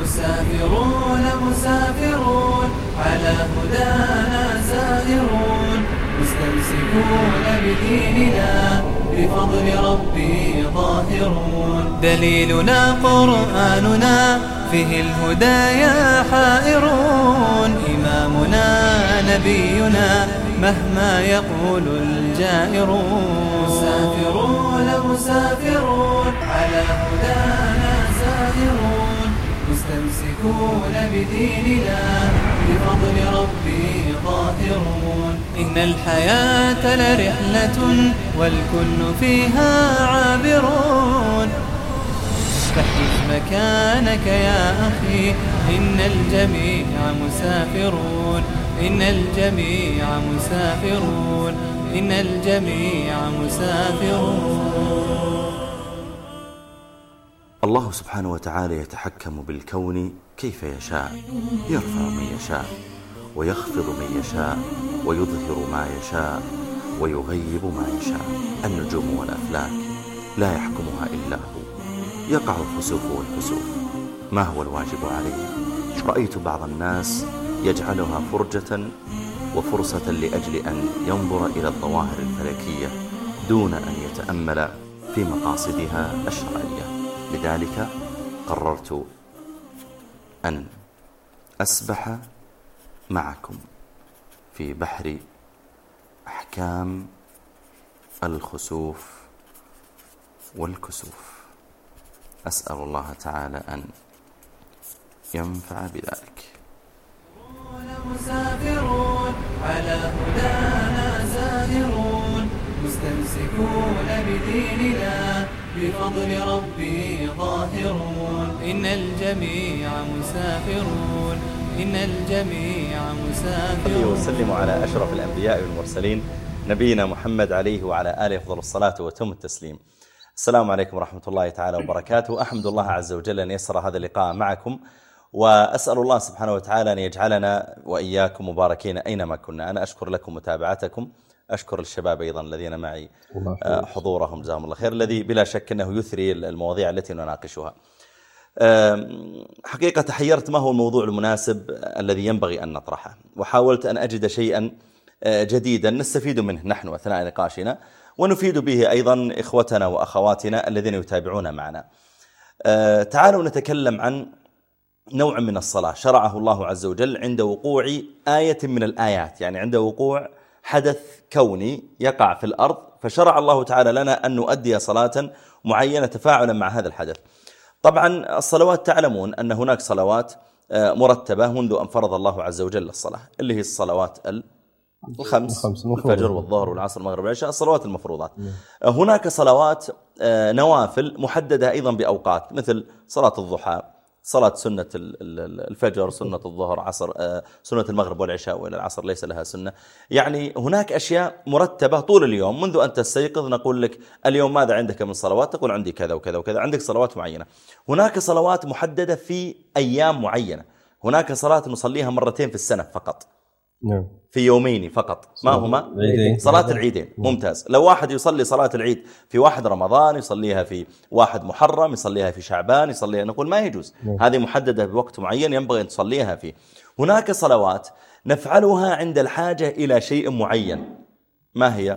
مسافرون مسافرون على هدانا سائرون مستمسكون بديننا بفضل ربي ظاهرون. دليلنا قرآننا فيه الهدايا حائرون. إمامنا نبينا مهما يقول الجائرون. مسافرون مسافرون على هدانا سائرون مستمسكون بديننا بفضل ربي ظاهرون. إن الحياة لرحلة والكل فيها عابرون. فاحجز مكانك يا أخي إن الجميع مسافرون. إن الجميع مسافرون. إن الجميع مسافرون. الله سبحانه وتعالى يتحكم بالكون كيف يشاء، يرفع من يشاء ويخفض من يشاء ويظهر ما يشاء ويغيب ما يشاء. النجوم والأفلاك لا يحكمها إلا هو. يقع الخسوف والكسوف، ما هو الواجب عليه؟ رأيت بعض الناس يجعلها فرجة وفرصة لأجل أن ينظر إلى الظواهر الفلكية دون أن يتأمل في مقاصدها الشرعية. لذلك قررت أن أسبح معكم في بحر أحكام الخسوف والكسوف. أسأل الله تعالى أن ينفع بذلك. مسافرون على هدانا سائرون مستمسكون بديننا بفضل ربي ظاهرون. إن الجميع مسافرون. إن الجميع مسافرون. وسلم على أشرف الأنبياء والمرسلين نبينا محمد عليه وعلى آله أفضل الصلاة وتم التسليم. السلام عليكم ورحمة الله تعالى وبركاته. أحمد الله عز وجل أن يسر هذا اللقاء معكم، وأسأل الله سبحانه وتعالى أن يجعلنا وإياكم مباركين أينما كنا. أنا أشكر لكم متابعتكم، أشكر الشباب أيضا الذين معي حضورهم جزاهم الله خير، الذي بلا شك أنه يثري المواضيع التي نناقشها. حقيقة تحيرت ما هو الموضوع المناسب الذي ينبغي أن نطرحه، وحاولت أن أجد شيئا جديدا نستفيد منه نحن أثناء نقاشنا ونفيد به أيضا إخوتنا وأخواتنا الذين يتابعون معنا. تعالوا نتكلم عن نوع من الصلاة شرعه الله عز وجل عند وقوع آية من الآيات، يعني عند وقوع حدث كوني يقع في الأرض، فشرع الله تعالى لنا أن نؤدي صلاة معينة تفاعلا مع هذا الحدث. طبعا الصلوات تعلمون أن هناك صلوات مرتبة منذ أن فرض الله عز وجل الصلاة، اللي هي الصلوات الخمس، الفجر والظهر والعصر والمغرب والعشاء، الصلوات المفروضات. هناك صلوات نوافل محددة أيضا بأوقات، مثل صلاة الضحى، صلاة سنة الفجر، سنة الظهر، عصر، سنة المغرب والعشاء وإلى العصر ليس لها سنة. يعني هناك أشياء مرتبة طول اليوم، منذ أن تستيقظ نقول لك اليوم ماذا عندك من صلوات، تقول عندي كذا وكذا وكذا، عندك صلوات معينة. هناك صلوات محددة في أيام معينة، هناك صلاة نصليها مرتين في السنة فقط، في يومين فقط، ما هما؟ صلاة العيدين. ممتاز. لو واحد يصلي صلاة العيد في 1 رمضان، يصليها في 1 محرم، يصليها في شعبان، يصليها، نقول ما يجوز، هذه محددة بوقت معين ينبغي أن تصليها فيه. هناك صلوات نفعلها عند الحاجة إلى شيء معين، ما هي؟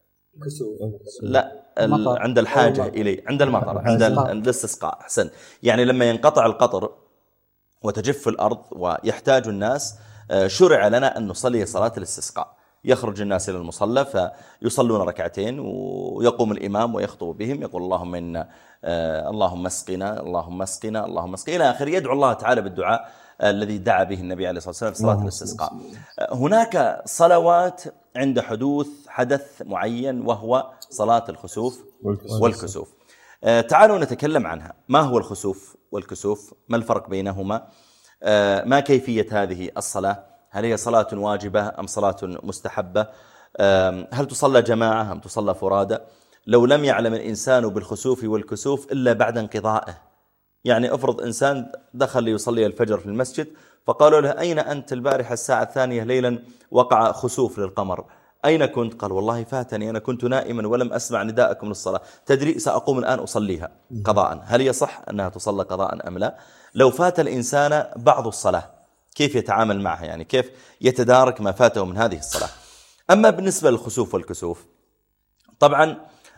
لا، عند الحاجة إليه، عند المطر، عند الاستسقاء. أحسن. يعني لما ينقطع القطر وتجف الأرض ويحتاج الناس، شرع لنا أن نصلي صلاة الاستسقاء. يخرج الناس إلى المصلى فيصلون ركعتين، ويقوم الإمام ويخطب بهم، يقول اللهم إن اللهم اسقنا، اللهم اسقنا، اللهم اسقنا، إلى آخر، يدعو الله تعالى بالدعاء الذي دعا به النبي عليه الصلاة والسلام في صلاة الاستسقاء. هناك صلوات عند حدوث حدث معين، وهو صلاة الخسوف والكسوف. تعالوا نتكلم عنها. ما هو الخسوف والكسوف؟ ما الفرق بينهما؟ ما كيفية هذه الصلاة؟ هل هي صلاة واجبة أم صلاة مستحبة؟ هل تصلى جماعة أم تصلى فرادى؟ لو لم يعلم الإنسان بالخسوف والكسوف إلا بعد انقضائه، يعني افرض إنسان دخل ليصلي الفجر في المسجد، فقالوا له أين أنت البارحة الساعة 2 ليلا وقع خسوف للقمر، أين كنت؟ قال والله فاتني، أنا كنت نائما ولم أسمع نداءكم للصلاة، تدري سأقوم الآن أصليها قضاء. هل يصح أنها تصلى قضاء أم لا؟ لو فات الإنسان بعض الصلاة كيف يتعامل معها؟ يعني كيف يتدارك ما فاته من هذه الصلاة؟ أما بالنسبة للخسوف والكسوف، طبعا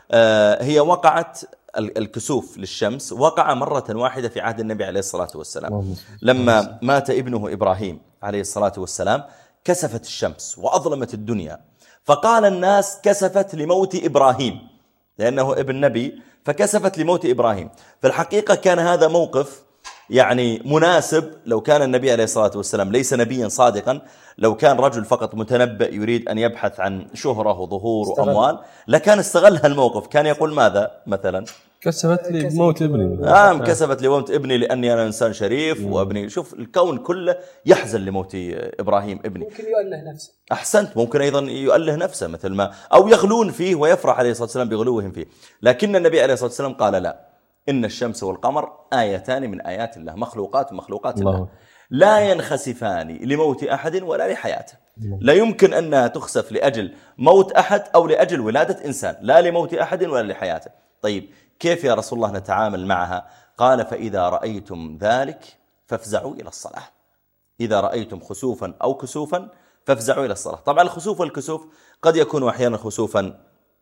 هي وقعت الكسوف للشمس وقع مرة واحدة في عهد النبي عليه الصلاة والسلام، لما مات ابنه إبراهيم عليه الصلاة والسلام كسفت الشمس وأظلمت الدنيا، فقال الناس كسفت لموت إبراهيم، لأنه ابن نبي فكسفت لموت إبراهيم. في الحقيقة كان هذا موقف يعني مناسب لو كان النبي عليه الصلاة والسلام ليس نبيا صادقا، لو كان رجل فقط متنبئ يريد أن يبحث عن شهرة وظهور وأموال لكان استغل هالموقف، كان يقول ماذا مثلا؟ كسبت لي بموت ابني. كسبت لي بموت ابني لأني أنا إنسان شريف وابني. شوف الكون كله يحزن لموت إبراهيم ابني. ممكن يؤله نفسه. أحسنت، ممكن أيضا يؤله نفسه مثل ما أو يغلون فيه ويفرح عليه الصلاة والسلام بغلوهم فيه. لكن النبي عليه الصلاة والسلام قال لا، إن الشمس والقمر آيتان من آيات الله، مخلوقات الله لا ينخسفان لموت أحد ولا لحياته. لا يمكن أنها تخسف لأجل موت أحد أو لأجل ولادة إنسان، لا لموت أحد ولا لحياته. طيب كيف يا رسول الله نتعامل معها؟ قال فإذا رأيتم ذلك فافزعوا إلى الصلاة. إذا رأيتم خسوفا أو كسوفا فافزعوا إلى الصلاة. طبعا الخسوف والكسوف قد يكون أحيانا خسوفا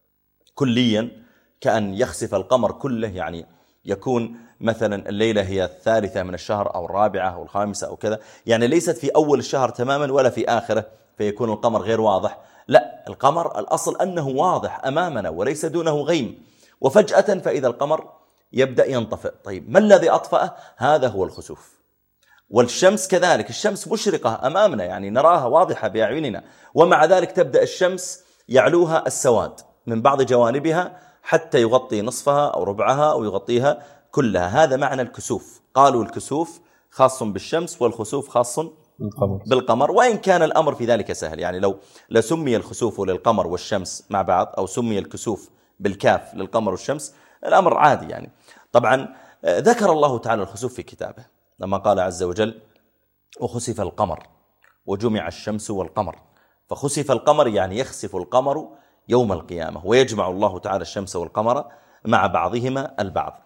كليا كأن يخسف القمر كله، يعني يكون مثلا الليلة هي الثالثة من الشهر أو الرابعة أو الخامسة أو كذا، يعني ليست في أول الشهر تماما ولا في آخره فيكون القمر غير واضح. لا، القمر الأصل أنه واضح أمامنا وليس دونه غيم، وفجأة فإذا القمر يبدأ ينطفئ. طيب ما الذي أطفأه؟ هذا هو الخسوف. والشمس كذلك، الشمس مشرقة أمامنا يعني نراها واضحة بأعيننا، ومع ذلك تبدأ الشمس يعلوها السواد من بعض جوانبها حتى يغطي نصفها أو ربعها أو يغطيها كلها. هذا معنى الكسوف. قالوا الكسوف خاص بالشمس والخسوف خاص بالقمر، وإن كان الأمر في ذلك سهل، يعني لو سمي الخسوف للقمر والشمس مع بعض أو سمي الكسوف بالكاف للقمر والشمس الأمر عادي يعني. طبعا ذكر الله تعالى الخسوف في كتابه لما قال عز وجل وخسف القمر وجمع الشمس والقمر. فخسف القمر يعني يخسف القمر يوم القيامة، ويجمع الله تعالى الشمس والقمر مع بعضهما البعض.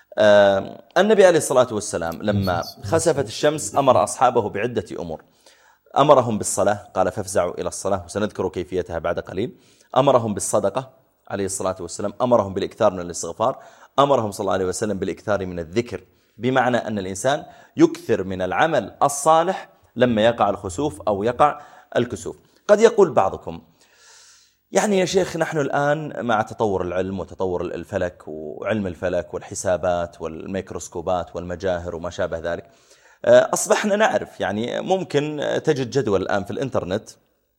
النبي عليه الصلاة والسلام لما خسفت الشمس أمر أصحابه بعدة أمور. أمرهم بالصلاة، قال فافزعوا إلى الصلاة، وسنذكر كيفيتها بعد قليل. أمرهم بالصدقة عليه الصلاة والسلام، أمرهم بالإكثار من الاستغفار، أمرهم صلى الله عليه وسلم بالإكثار من الذكر، بمعنى أن الإنسان يكثر من العمل الصالح لما يقع الخسوف أو يقع الكسوف. قد يقول بعضكم يعني يا شيخ نحن الآن مع تطور العلم وتطور الفلك وعلم الفلك والحسابات والميكروسكوبات والمجاهر وما شابه ذلك، أصبحنا نعرف يعني ممكن تجد جدول الآن في الإنترنت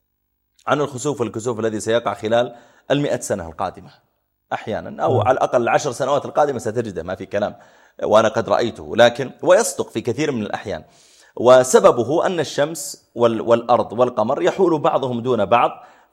عن الخسوف والكسوف الذي سيقع خلال 100 سنة القادمة أحيانا، أو على الأقل 10 سنوات القادمة ستجده، ما في كلام، وأنا قد رأيته، لكن ويصدق في كثير من الأحيان. وسببه أن الشمس والأرض والقمر يحول بعضهم دون بعض،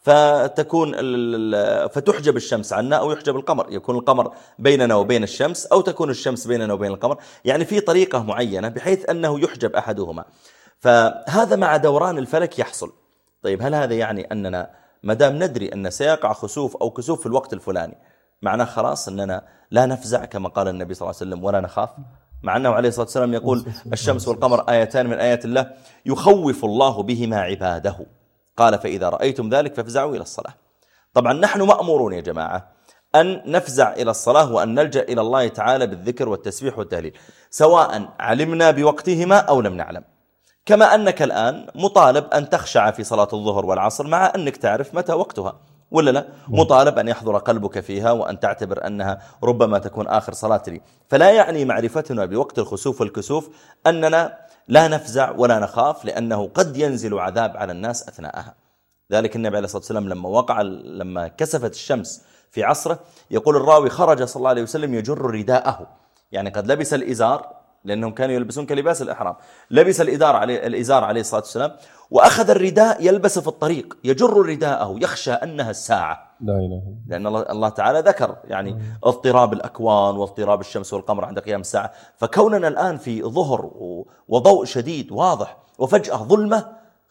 فتحجب الشمس عنا أو يحجب القمر، يكون القمر بيننا وبين الشمس أو تكون الشمس بيننا وبين القمر، يعني في طريقة معينة بحيث أنه يحجب أحدهما. فهذا مع دوران الفلك يحصل. طيب هل هذا يعني أننا مدام ندري أن سيقع خسوف أو كسوف في الوقت الفلاني معناه خلاص أننا لا نفزع كما قال النبي صلى الله عليه وسلم ولا نخاف؟ مع أنه عليه الصلاة والسلام يقول الشمس والقمر آيتان من آيات الله يخوف الله بهما عباده، قال فإذا رأيتم ذلك فافزعوا إلى الصلاة. طبعا نحن مأمورون يا جماعة أن نفزع إلى الصلاة وأن نلجأ إلى الله تعالى بالذكر والتسبيح والتهليل، سواء علمنا بوقتهما أو لم نعلم. كما أنك الآن مطالب أن تخشع في صلاة الظهر والعصر مع أنك تعرف متى وقتها، ولا لا؟ مطالب أن يحضر قلبك فيها وأن تعتبر أنها ربما تكون آخر صلاة لي. فلا يعني معرفتنا بوقت الخسوف والكسوف أننا لا نفزع ولا نخاف، لأنه قد ينزل عذاب على الناس أثناءها. ذلك النبي عليه الصلاة والسلام لما كسفت الشمس في عصره، يقول الراوي خرج صلى الله عليه وسلم يجر رداءه، يعني قد لبس الإزار لأنهم كانوا يلبسون كلباس الإحرام، لبس الإزار عليه الصلاة والسلام وأخذ الرداء يلبس في الطريق، يجر رداءه يخشى أنها الساعة، لأن الله تعالى ذكر يعني اضطراب الأكوان واضطراب الشمس والقمر عند قيام الساعة. فكوننا الآن في ظهر وضوء شديد واضح وفجأة ظلمة،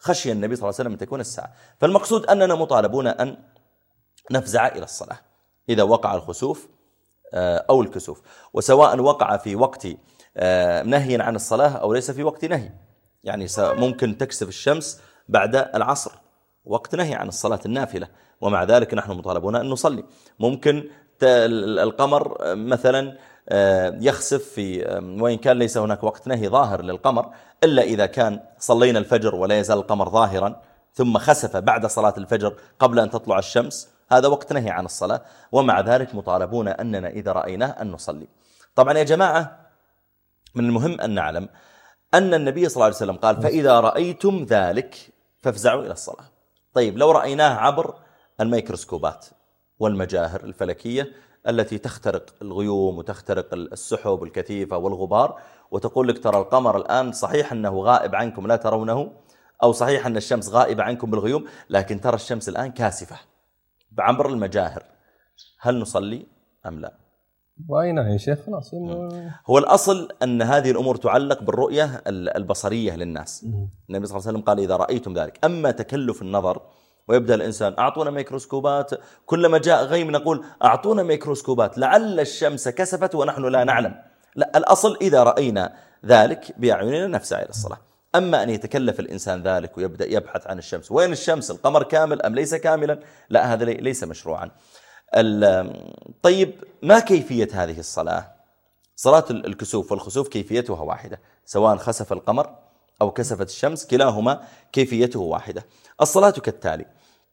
خشي النبي صلى الله عليه وسلم أن تكون الساعة. فالمقصود أننا مطالبون أن نفزع إلى الصلاة إذا وقع الخسوف أو الكسوف، وسواء وقع في وقت نهي عن الصلاة أو ليس في وقت نهي. يعني ممكن تكسف الشمس بعد العصر، وقت نهي عن الصلاة النافلة، ومع ذلك نحن مطالبون أن نصلي. ممكن القمر مثلا يخسف في، وإن كان ليس هناك وقت نهي ظاهر للقمر، إلا إذا كان صلينا الفجر ولا يزال القمر ظاهرا ثم خسف بعد صلاة الفجر قبل أن تطلع الشمس، هذا وقت نهي عن الصلاة، ومع ذلك مطالبون أننا إذا رأيناه أن نصلي. طبعا يا جماعة، من المهم أن نعلم أن النبي صلى الله عليه وسلم قال فإذا رأيتم ذلك فافزعوا إلى الصلاة. طيب لو رأيناه عبر الميكروسكوبات والمجاهر الفلكية التي تخترق الغيوم وتخترق السحب الكثيفة والغبار، وتقول لك ترى القمر الآن صحيح أنه غائب عنكم لا ترونه، أو صحيح أن الشمس غائبة عنكم بالغيوم، لكن ترى الشمس الآن كاسفة بعبر المجاهر، هل نصلي أم لا؟ رأيناه يا شيخ خلاص. هو الأصل أن هذه الأمور تعلق بالرؤية البصرية للناس. النبي صلى الله عليه وسلم قال إذا رأيتم ذلك. أما تكلف النظر ويبدأ الإنسان أعطونا ميكروسكوبات، كلما جاء غيم نقول أعطونا ميكروسكوبات لعل الشمس كسفت ونحن لا نعلم. لا، الأصل إذا رأينا ذلك بأعيننا نفزع إلى الصلاة. أما أن يتكلف الإنسان ذلك ويبدأ يبحث عن الشمس، وين الشمس، القمر كامل أم ليس كاملا، لا، هذا ليس مشروعا. طيب ما كيفية هذه الصلاة؟ صلاة الكسوف والخسوف كيفيتها واحدة، سواء خسف القمر أو كسفت الشمس، كلاهما كيفيته واحدة. الصلاة كالتالي: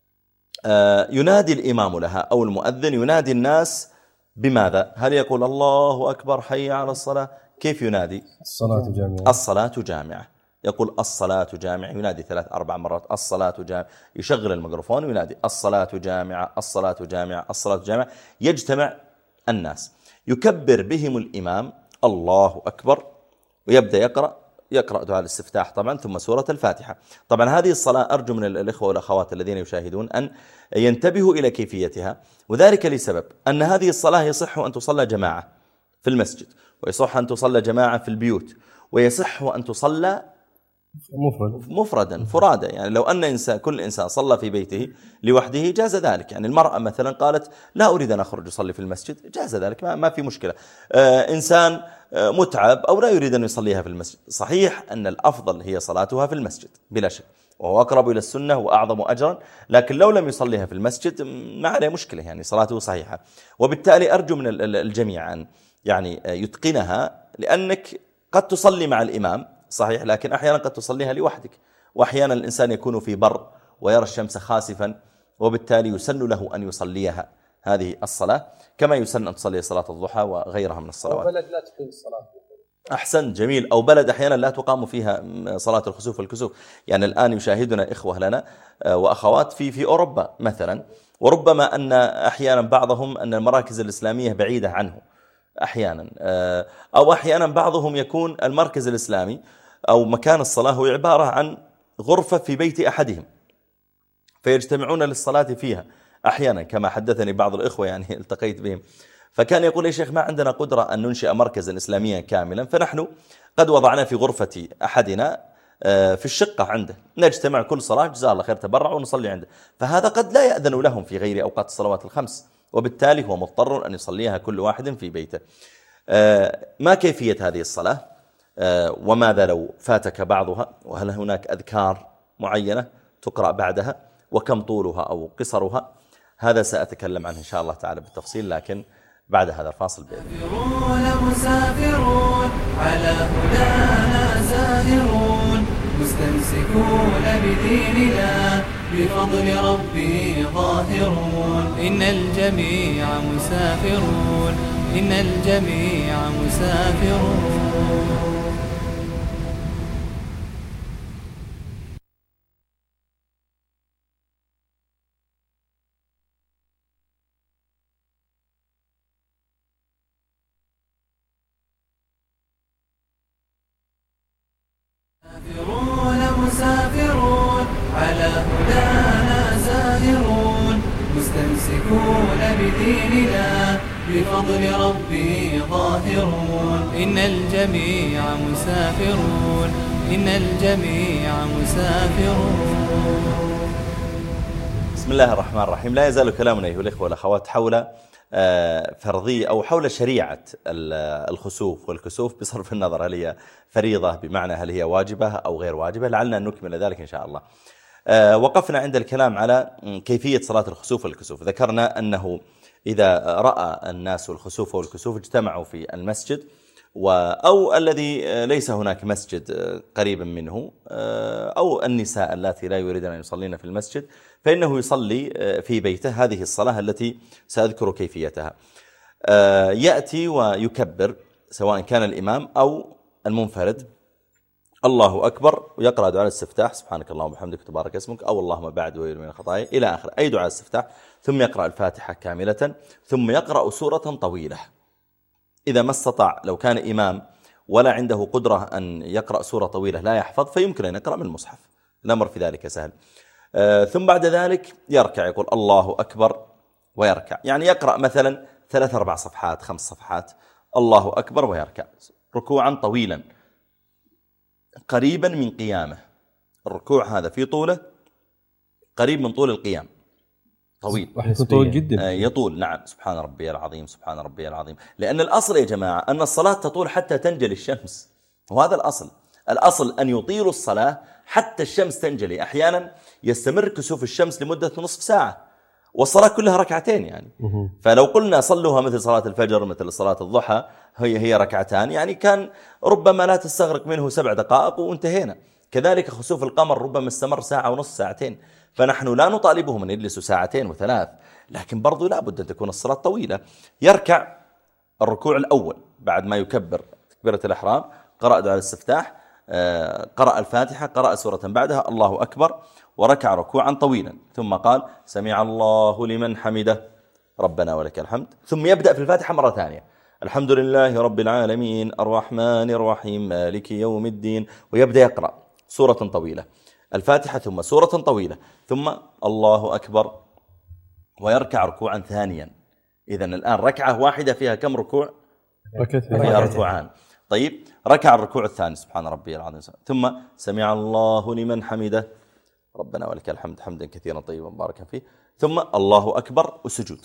ينادي الإمام لها أو المؤذن ينادي الناس بماذا؟ هل يقول الله أكبر حي على الصلاة؟ كيف ينادي؟ الصلاة جامعة. الصلاة جامعة، يقول الصلاة جامعة، ينادي 3-4 مرات الصلاة جامعة، يشغل الميكروفون وينادي الصلاة جامعة الصلاة جامعة الصلاة جامعة. يجتمع الناس، يكبر بهم الإمام الله أكبر، ويبدأ يقرأ دعاء الاستفتاح طبعا، ثم سورة الفاتحة. طبعا هذه الصلاة أرجو من الإخوة والأخوات الذين يشاهدون أن ينتبهوا إلى كيفيتها، وذلك لسبب أن هذه الصلاة يصح أن تصلى جماعة في المسجد، ويصح أن تصلى جماعة في البيوت، ويصح أن تصلى مفردا فرادى. يعني لو أن كل إنسان صلى في بيته لوحده جاز ذلك. يعني المرأة مثلا قالت لا أريد أن أخرج أصلي في المسجد، جاز ذلك، ما في مشكلة. إنسان متعب أو لا يريد أن يصليها في المسجد، صحيح أن الأفضل هي صلاتها في المسجد بلا شك، وهو أقرب إلى السنة وأعظم أجرا، لكن لو لم يصليها في المسجد ما عليه مشكلة، يعني صلاته صحيحة. وبالتالي أرجو من الجميع أن يعني يتقنها، لأنك قد تصلي مع الإمام صحيح، لكن أحيانا قد تصليها لوحدك، وأحيانا الإنسان يكون في بر ويرى الشمس خاسفا، وبالتالي يسن له أن يصليها هذه الصلاة، كما يسن أن تصلي صلاة الضحى وغيرها من الصلوات. بلد لا تقيم الصلاة. أحسن، جميل. أو بلد أحيانا لا تقام فيها صلاة الخسوف والكسوف. يعني الآن يشاهدنا إخوة لنا وأخوات في أوروبا مثلا، وربما أن أحيانا بعضهم أن المراكز الإسلامية بعيدة عنه أحيانا، أو أحيانا بعضهم يكون المركز الإسلامي أو مكان الصلاة هو عبارة عن غرفة في بيت أحدهم، فيجتمعون للصلاة فيها أحيانا، كما حدثني بعض الإخوة يعني التقيت بهم، فكان يقول يا شيخ ما عندنا قدرة أن ننشئ مركزا إسلاميا كاملا، فنحن قد وضعنا في غرفة أحدنا في الشقة عنده، نجتمع كل صلاة جزاه الله خير تبرع ونصلي عنده. فهذا قد لا يأذن لهم في غير أوقات الصلوات الخمس، وبالتالي هو مضطر أن يصليها كل واحد في بيته. ما كيفية هذه الصلاة؟ وماذا لو فاتك بعضها؟ وهل هناك أذكار معينة تقرأ بعدها؟ وكم طولها أو قصرها؟ هذا سأتكلم عنه إن شاء الله تعالى بالتفصيل، لكن بعد هذا الفاصل بإذن الله. مسافرون على هدانا زاهرون، مستمسكون بديننا بفضل ربي ظاهرون. إن الجميع مسافرون، إن الجميع مسافرون. مسافرون على هدانا زاهرون، مستمسكون بديننا بفضل ربه ظاهرون. إن الجميع مسافرون، إن الجميع مسافرون. بسم الله الرحمن الرحيم. لا يزال كلامنا أيها الإخوة والأخوات حول فرضية أو حول شريعة الخسوف والكسوف بصرف النظر هل هي فريضة بمعنى هل هي واجبة أو غير واجبة، لعلنا نكمل ذلك إن شاء الله. وقفنا عند الكلام على كيفية صلاة الخسوف والكسوف. ذكرنا أنه إذا رأى الناس الخسوف والكسوف اجتمعوا في المسجد أو الذي ليس هناك مسجد قريبا منه أو النساء التي لا يريدن أن يصلين في المسجد فإنه يصلي في بيته هذه الصلاة التي سأذكر كيفيتها. يأتي ويكبر سواء كان الإمام أو المنفرد الله أكبر ويقرأ دعاء الاستفتاح سبحانك اللهم وبحمدك تبارك اسمك أو اللهم بعد ويل من الخطايا إلى آخر أي دعاء الاستفتاح، ثم يقرأ الفاتحة كاملة ثم يقرأ سورة طويلة. إذا ما استطاع لو كان إمام ولا عنده قدرة أن يقرأ سورة طويلة لا يحفظ فيمكن أن يقرأ من المصحف، الأمر في ذلك سهل. ثم بعد ذلك يركع يقول الله أكبر ويركع، يعني يقرأ مثلا 3-4 صفحات 5 صفحات الله أكبر ويركع ركوعا طويلا قريبا من قيامه. الركوع هذا في طوله قريب من طول القيام، طويل طول جدا يطول. نعم سبحان ربي العظيم سبحان ربي العظيم. لأن الأصل يا جماعة أن الصلاة تطول حتى تنجلي الشمس، وهذا الأصل أن يطيل الصلاة حتى الشمس تنجلي. أحيانا يستمر كسوف الشمس لمدة نصف ساعة والصلاة كلها ركعتين يعني. فلو قلنا صلوها مثل صلاة الفجر مثل صلاة الضحى هي ركعتان يعني كان ربما لا تستغرق منه 7 دقائق وانتهينا. كذلك خسوف القمر ربما استمر 1.5 ساعة ساعتين، فنحن لا نطالبهم أن يجلسوا 2 و3 لكن برضو لا بد أن تكون الصلاة طويلة. يركع الركوع الأول بعد ما يكبر تكبيرة الإحرام، قرأ دعاء الاستفتاح، قرأ الفاتحة، قرأ سورة بعدها الله أكبر وركع ركوعا طويلا، ثم قال سمع الله لمن حمده ربنا ولك الحمد، ثم يبدأ في الفاتحة مرة ثانية الحمد لله رب العالمين الرحمن الرحيم مالك يوم الدين، ويبدأ يقرأ سورة طويلة الفاتحة ثم سورة طويلة ثم الله أكبر ويركع ركوعا ثانيا. إذن الآن ركعة واحدة فيها كم ركوع؟ فيها ركوعان. طيب ركع الركوع الثاني سبحان ربي العظيم ثم سمع الله لمن حمده ربنا ولك الحمد حمدا كثيرا طيبا مباركا فيه، ثم الله أكبر وسجود،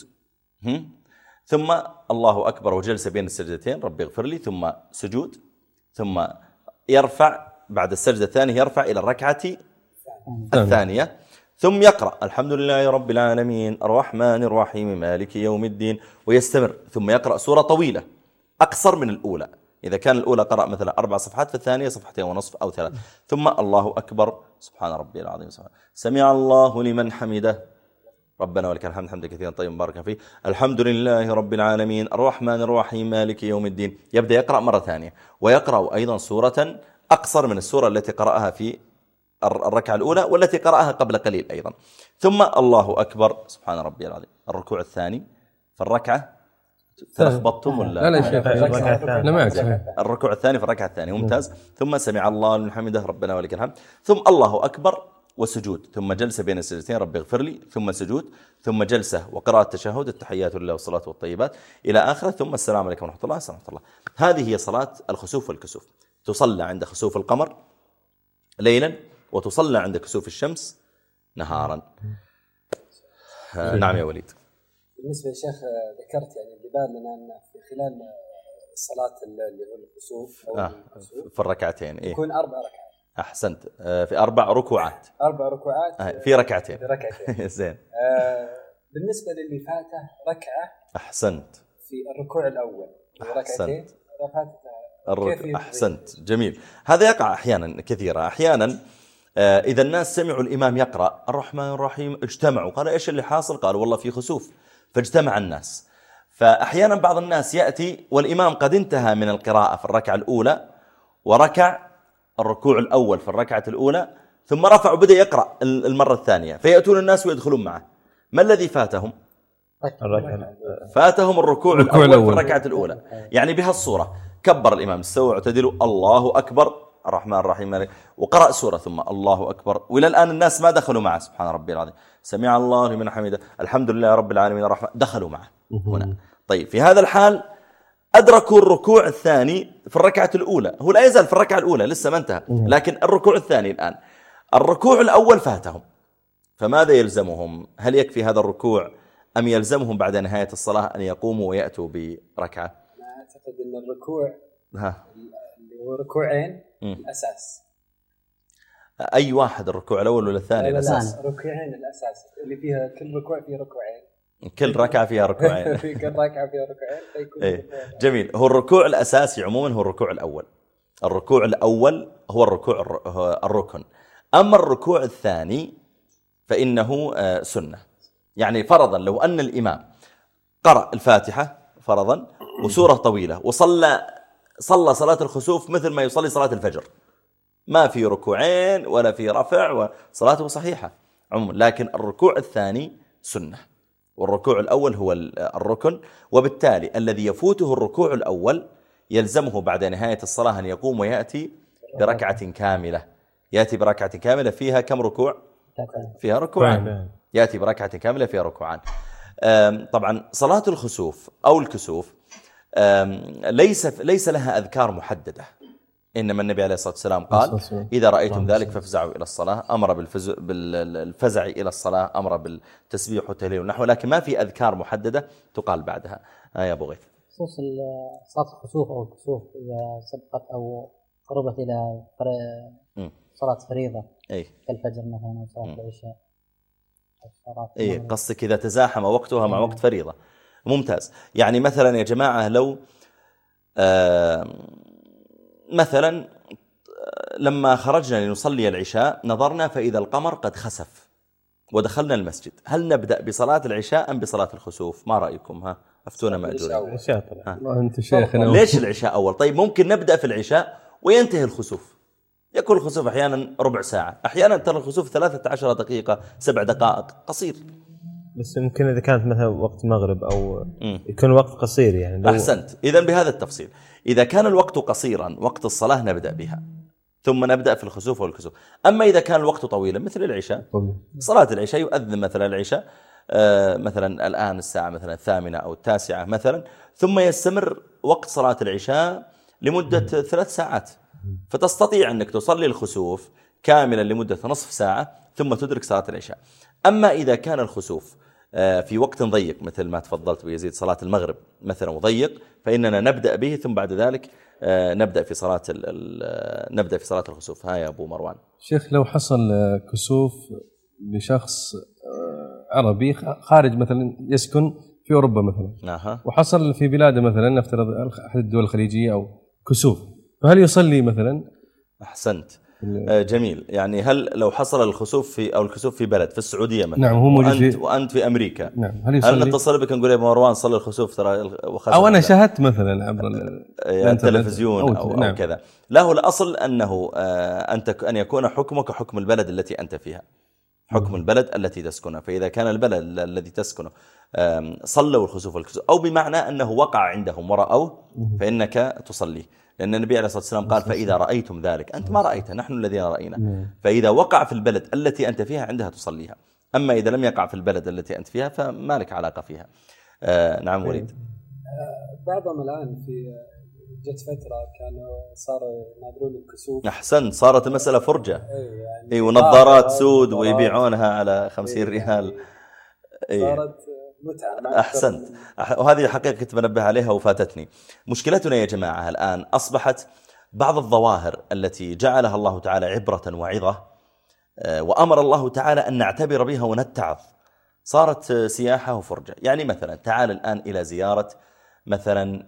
ثم الله أكبر وجلس بين السجدتين ربي اغفر لي، ثم سجود، ثم يرفع بعد السجدة الثانية يرفع إلى الركعة الثانية، ثم يقرأ الحمد لله رب العالمين الرحمن الرحيم مالك يوم الدين ويستمر، ثم يقرأ سورة طويلة أقصر من الأولى. إذا كان الأولى قرأ مثلا 4 صفحات فالثانية 2.5 صفحات أو 3، ثم الله أكبر سبحان ربي العظيم سمع الله لمن حمده ربنا ولك الحمد حمدا كثيرا طيبا مباركا فيه الحمد لله رب العالمين الرحمن الرحيم مالك يوم الدين. يبدأ يقرأ مرة ثانية ويقرأ أيضا سورة أقصر من السورة التي قرأها في الركعة الأولى والتي قرأها قبل قليل أيضا، ثم الله أكبر سبحان ربي العظيم. الركوع الثاني في الركعة تلخبطتم ولا لا شيخ لا معك. الركوع الثاني في الركعة الثانية ممتاز. ثم سمع الله لمن حمده ربنا ولك الحمد، ثم الله أكبر وسجود، ثم جلسة بين السجدتين ربي اغفر لي، ثم سجود، ثم جلسة وقراءة التشهد التحيات لله والصلاة والطيبات إلى آخره، ثم السلام عليكم ورحمة الله ورحمة الله. هذه هي صلاة الخسوف والكسوف، تصلى عند خسوف القمر ليلا وتصلى عند كسوف الشمس نهارا. نعم يا وليد. بالنسبة للشيخ ذكرت يعني اللي بالنا أن في خلال الصلاة اللي هو الكسوف أو الكسوف في الركعتين يكون 4 ركعات. أحسنت، في 4 ركوعات. 4 ركوعات في ركعتين. زين. بالنسبة للي فاته ركعة. أحسنت. في الركوع الأول. ركعتين. أحسنت جميل. هذا يقع أحيانا كثيرا. أحيانا إذا الناس سمعوا الإمام يقرأ الرحمن الرحيم اجتمعوا، قال إيش اللي حاصل؟ قالوا والله في خسوف فاجتمع الناس. فأحيانا بعض الناس يأتي والإمام قد انتهى من القراءة في الركعة الأولى وركع الركوع الأول في الركعة الأولى ثم رفع وبدأ يقرأ المرة الثانية، فيأتون الناس ويدخلون معه. ما الذي فاتهم؟ فاتهم الركوع الأول في الركعة الأولى. يعني بهالصورة كبر الإمام استوى اعتدلوا الله أكبر الرحمن الرحيم وقرأ سورة ثم الله أكبر، وإلى الآن الناس ما دخلوا معه سبحان ربي العظيم سمع الله لمن حمده الحمد لله رب العالمين الرحمن، دخلوا معه هنا. طيب في هذا الحال أدركوا الركوع الثاني في الركعة الأولى، هو لا يزال في الركعة الأولى لسه ما انتهى، لكن الركوع الثاني الآن، الركوع الأول فاتهم، فماذا يلزمهم؟ هل يكفي هذا الركوع أم يلزمهم بعد نهاية الصلاة أن يقوموا ويأتوا بركعة؟ أنا أعتقد أن الركوع اللي هو ركوعين الأساس. أي واحد، الركوع الأول ولا الثاني الأساس؟ ركوعين الأساس اللي فيها كل ركوع فيه ركوعين، كل ركعة فيها ركوعين. في كل ركعة فيها ركوعين فيكون إيه. جميل. هو الركوع الأساسي عموما هو الركوع الأول، الركوع الأول هو الركن. أما الركوع الثاني فإنه سنة. يعني فرضا لو أن الإمام قرأ الفاتحة فرضا وسورة طويلة وصلى صلاة الخسوف مثل ما يصلي صلاة الفجر، ما في ركوعين ولا في رفع وصلاته صحيحة عموما، لكن الركوع الثاني سنة والركوع الأول هو الركن، وبالتالي الذي يفوته الركوع الأول يلزمه بعد نهاية الصلاة أن يقوم ويأتي بركعة كاملة. يأتي بركعة كاملة فيها كم ركوع؟ فيها ركوعان. يأتي بركعة كاملة فيها ركوعان. طبعا صلاة الخسوف أو الكسوف ليس لها أذكار محددة، إنما النبي عليه الصلاة والسلام قال إذا رأيتم ذلك فافزعوا إلى الصلاة، أمر بالفزع إلى الصلاة، أمر بالتسبيح والتهليل ونحو، لكن ما في أذكار محددة تقال بعدها. يا أبو غيث، خصوص صلاة الخسوف أو الكسوف إذا سبقت أو قربت إلى صلاة فريضة كالفجر مثلا أو صلاة العشاء. قصدك إذا تزاحم وقتها مع وقت فريضة. ممتاز. يعني مثلا يا جماعة لو مثلا لما خرجنا لنصلي العشاء نظرنا فإذا القمر قد خسف ودخلنا المسجد، هل نبدأ بصلاة العشاء أم بصلاة الخسوف؟ ما رأيكم؟ أفتونا مأجورين. العشاء طبعا. أنت شيخنا. ليش العشاء أول؟ طيب ممكن نبدأ في العشاء وينتهي الخسوف. يكون الخسوف أحيانا ربع ساعة، أحيانا ترى الخسوف 13 دقيقة 7 دقائق، قصير. بس يمكن إذا كانت مثلا وقت مغرب أو يكون وقت قصير يعني. أحسنت. إذن بهذا التفصيل، إذا كان الوقت قصيرا وقت الصلاة نبدأ بها ثم نبدأ في الخسوف والكسوف. أما إذا كان الوقت طويلا مثل العشاء، صلاة العشاء يؤذن مثلا العشاء مثلا الآن الساعة مثلا 8 أو 9 مثلا، ثم يستمر وقت صلاة العشاء لمدة 3 ساعات، فتستطيع أنك تصلي الخسوف كاملا لمدة نصف ساعة ثم تدرك صلاة العشاء. أما إذا كان الخسوف في وقت ضيق مثل ما تفضلت بيزيد صلاة المغرب مثلا وضيق، فإننا نبدأ به ثم بعد ذلك نبدأ في صلاة الخسوف. يا أبو مروان. شيخ، لو حصل كسوف لشخص عربي خارج مثلا يسكن في أوروبا مثلا، وحصل في بلاده مثلا نفترض أحد الدول الخليجية أو كسوف، فهل يصلي مثلا؟ أحسنت. جميل. يعني هل لو حصل الخسوف أو الكسوف في بلد في السعودية مثلا، نعم، هو موجود وأنت في أمريكا، نعم، هل نتصل بك نقول يا مروان صلي الخسوف ترى أو أنا شاهدت مثلا عبر التلفزيون أو كذا؟ له الأصل أنه أن يكون حكمك حكم البلد التي أنت فيها، حكم البلد التي تسكنها. فإذا كان البلد الذي تسكنه صلوا الخسوف والكسوف أو بمعنى أنه وقع عندهم ورأوه فإنك تصلي، لأن النبي عليه الصلاة والسلام قال فإذا رأيتم ذلك، أنت ما رأيته، نحن الذين رأينا، فإذا وقع في البلد التي أنت فيها عندها تصليها. أما إذا لم يقع في البلد التي أنت فيها فما لك علاقة فيها. نعم وليد. بعضهم الآن في جت فترة كانوا صاروا ينادون الكسوف. أحسن، صارت المسألة فرجة. يعني ونظارات سود ويبيعونها على 50 ريال. صارت متعة. أحسنت. وهذه حقيقة كنت بنبه عليها وفاتتني. مشكلتنا يا جماعة الآن أصبحت بعض الظواهر التي جعلها الله تعالى عبرة وعظة وأمر الله تعالى أن نعتبر بها ونتعظ، صارت سياحة وفرجة. يعني مثلا تعال الآن إلى زيارة مثلا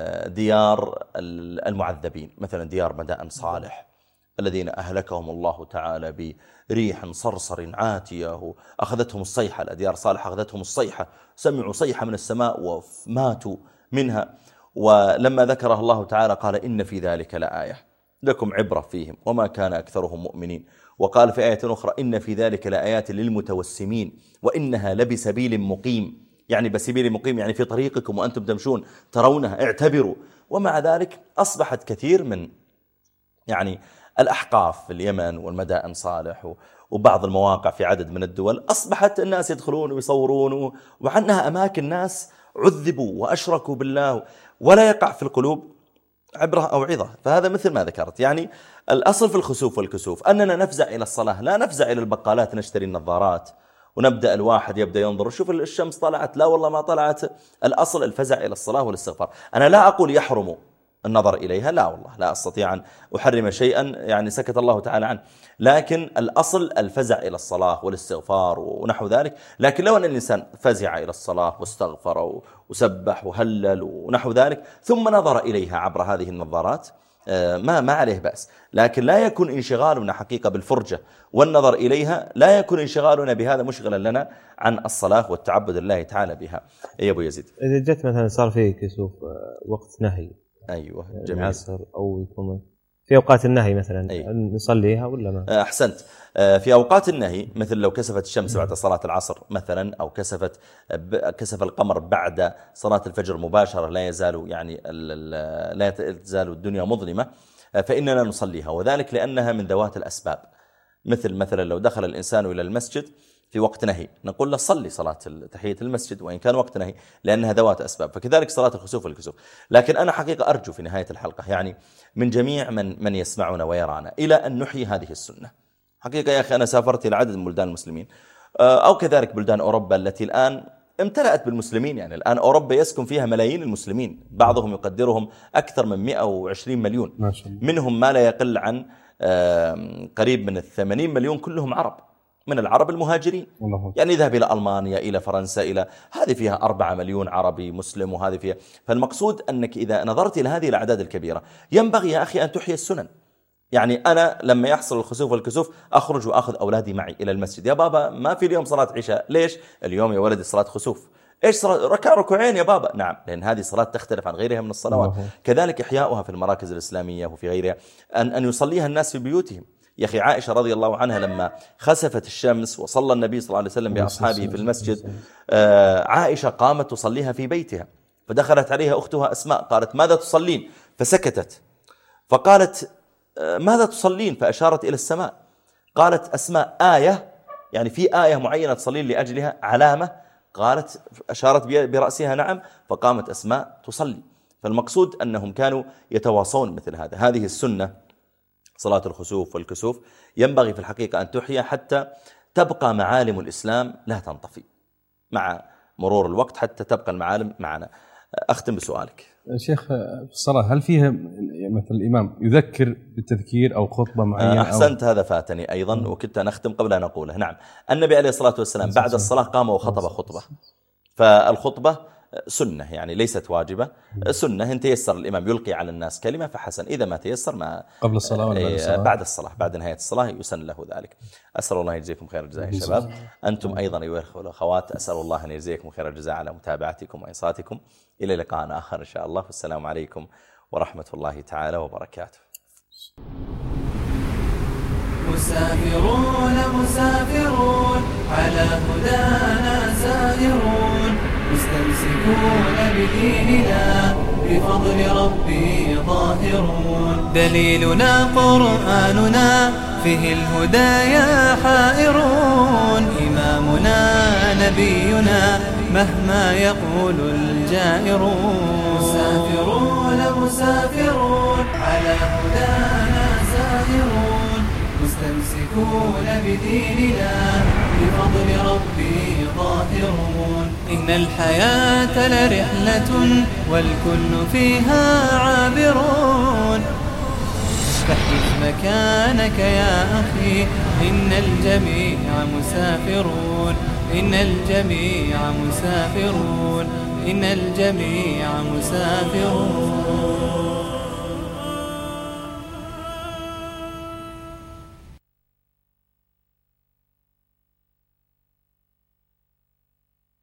ديار المعذبين، مثلا ديار مدائن صالح الذين أهلكهم الله تعالى بريح صرصر عاتية، أخذتهم الصيحة، ديار صالح أخذتهم الصيحة، سمعوا صيحة من السماء وماتوا منها. ولما ذكرها الله تعالى قال إن في ذلك لآية لكم عبرة فيهم وما كان أكثرهم مؤمنين. وقال في آية أخرى إن في ذلك لآيات للمتوسمين وإنها لبسبيل مقيم، يعني بسبيل مقيم يعني في طريقكم وأنتم تمشون ترونها، اعتبروا. ومع ذلك أصبحت كثير من يعني الأحقاف في اليمن والمدائن صالح وبعض المواقع في عدد من الدول أصبحت الناس يدخلون ويصورون، وعنها أماكن ناس عذبوا وأشركوا بالله ولا يقع في القلوب عبرة أو عظة. فهذا مثل ما ذكرت، يعني الأصل في الخسوف والكسوف أننا نفزع إلى الصلاة، لا نفزع إلى البقالات نشتري النظارات ونبدأ الواحد يبدأ ينظر شوف الشمس طلعت، لا والله ما طلعت. الأصل الفزع إلى الصلاة والاستغفار. أنا لا أقول يحرم النظر إليها، لا والله لا أستطيع أن أحرم شيئا يعني سكت الله تعالى عنه، لكن الأصل الفزع إلى الصلاة والاستغفار ونحو ذلك. لكن لو أن الإنسان فزع إلى الصلاة واستغفر وسبح وهلل ونحو ذلك ثم نظر إليها عبر هذه النظارات ما عليه بأس، لكن لا يكون انشغالنا حقيقة بالفرجة والنظر إليها، لا يكون انشغالنا بهذا مشغلا لنا عن الصلاة والتعبد لله تعالى بها. يا أبو يزيد، إذا جت مثلا صار فيه كسوف وقت نهي، أيوة جميل، العصر أو يكون في أوقات النهي مثلا، أيوة. نصليها ولا ما؟ أحسنت. في أوقات النهي مثل لو كسفت الشمس بعد صلاة العصر مثلا، أو كسف القمر بعد صلاة الفجر مباشرة، لا تزال الدنيا مظلمة، فإننا نصليها، وذلك لأنها من ذوات الأسباب. مثلا لو دخل الإنسان إلى المسجد في وقت نهي نقول له صلي صلاة تحية المسجد وإن كان وقت نهي، لأنها ذوات أسباب. فكذلك صلاة الخسوف والكسوف. لكن أنا حقيقة أرجو في نهاية الحلقة يعني من جميع من يسمعنا ويرانا إلى أن نحيي هذه السنة. حقيقة يا أخي أنا سافرت إلى عدد من بلدان المسلمين أو كذلك بلدان أوروبا التي الآن امتلأت بالمسلمين، يعني الآن أوروبا يسكن فيها ملايين المسلمين، بعضهم يقدرهم أكثر من 120 مليون، منهم ما لا يقل عن قريب من 80 مليون كلهم عرب، من العرب المهاجرين. يعني اذهب إلى ألمانيا، إلى فرنسا، إلى هذه فيها 4 مليون عربي مسلم، وهذه فيها. فالمقصود أنك إذا نظرت إلى هذه الأعداد الكبيرة ينبغي يا أخي أن تحيي السنن. يعني أنا لما يحصل الخسوف والكسوف أخرج وأخذ أولادي معي إلى المسجد، يا بابا ما في اليوم صلاة عشاء، ليش؟ اليوم يا ولدي صلاة خسوف. إيش صلاة؟ ركعين يا بابا. نعم، لأن هذه صلاة تختلف عن غيرها من الصلوات. كذلك إحياؤها في المراكز الإسلامية وفي غيرها، أن يصليها الناس في بيوتهم. يا أخي عائشة رضي الله عنها لما خسفت الشمس وصلى النبي صلى الله عليه وسلم بأصحابه في المسجد، عائشة قامت تصليها في بيتها، فدخلت عليها أختها أسماء قالت ماذا تصلين؟ فسكتت، فقالت ماذا تصلين؟ فأشارت إلى السماء. قالت أسماء آية، يعني في آية معينة تصلين لأجلها علامة؟ قالت أشارت برأسها نعم، فقامت أسماء تصلي. فالمقصود أنهم كانوا يتواصون مثل هذا. هذه السنة صلاة الخسوف والكسوف ينبغي في الحقيقة أن تحيا حتى تبقى معالم الإسلام لا تنطفي مع مرور الوقت، حتى تبقى المعالم معنا. أختم بسؤالك شيخ، في الصلاة هل فيها مثل الإمام يذكر بالتذكير أو خطبة معينة؟ أحسنت، هذا فاتني أيضا وكنت نختم قبل أن أقوله. نعم، النبي عليه الصلاة والسلام بعد الصلاة قام وخطب خطبة، فالخطبة سنة يعني ليست واجبة، سنة. إن تيسر الإمام يلقي على الناس كلمة فحسن، إذا ما تيسر ما قبل الصلاة ولا بعد الصلاة؟ بعد الصلاة، بعد نهاية الصلاة يسن له ذلك. أسأل الله يجزيكم خير الجزاء يا شباب. أنتم أيضا أيها الأخوات أسأل الله أن يجزيكم خير الجزاء على متابعتكم وإنصاتكم. إلى لقاء آخر إن شاء الله، والسلام عليكم ورحمة الله تعالى وبركاته. مسافرون على هدانا سائرون، مستمسكون بديننا بفضل ربي ظاهرون. دليلنا قرآننا فيه الهدايا حائرون، إمامنا نبينا مهما يقول الجائرون. مسافرون على هدانا سائرون، مستمسكون بديننا بفضل ربي ظاهرون. إن الحياة لرحلة والكل فيها عابرون، فاحدث مكانك يا أخي، إن الجميع مسافرون. إن الجميع مسافرون. إن الجميع مسافرون.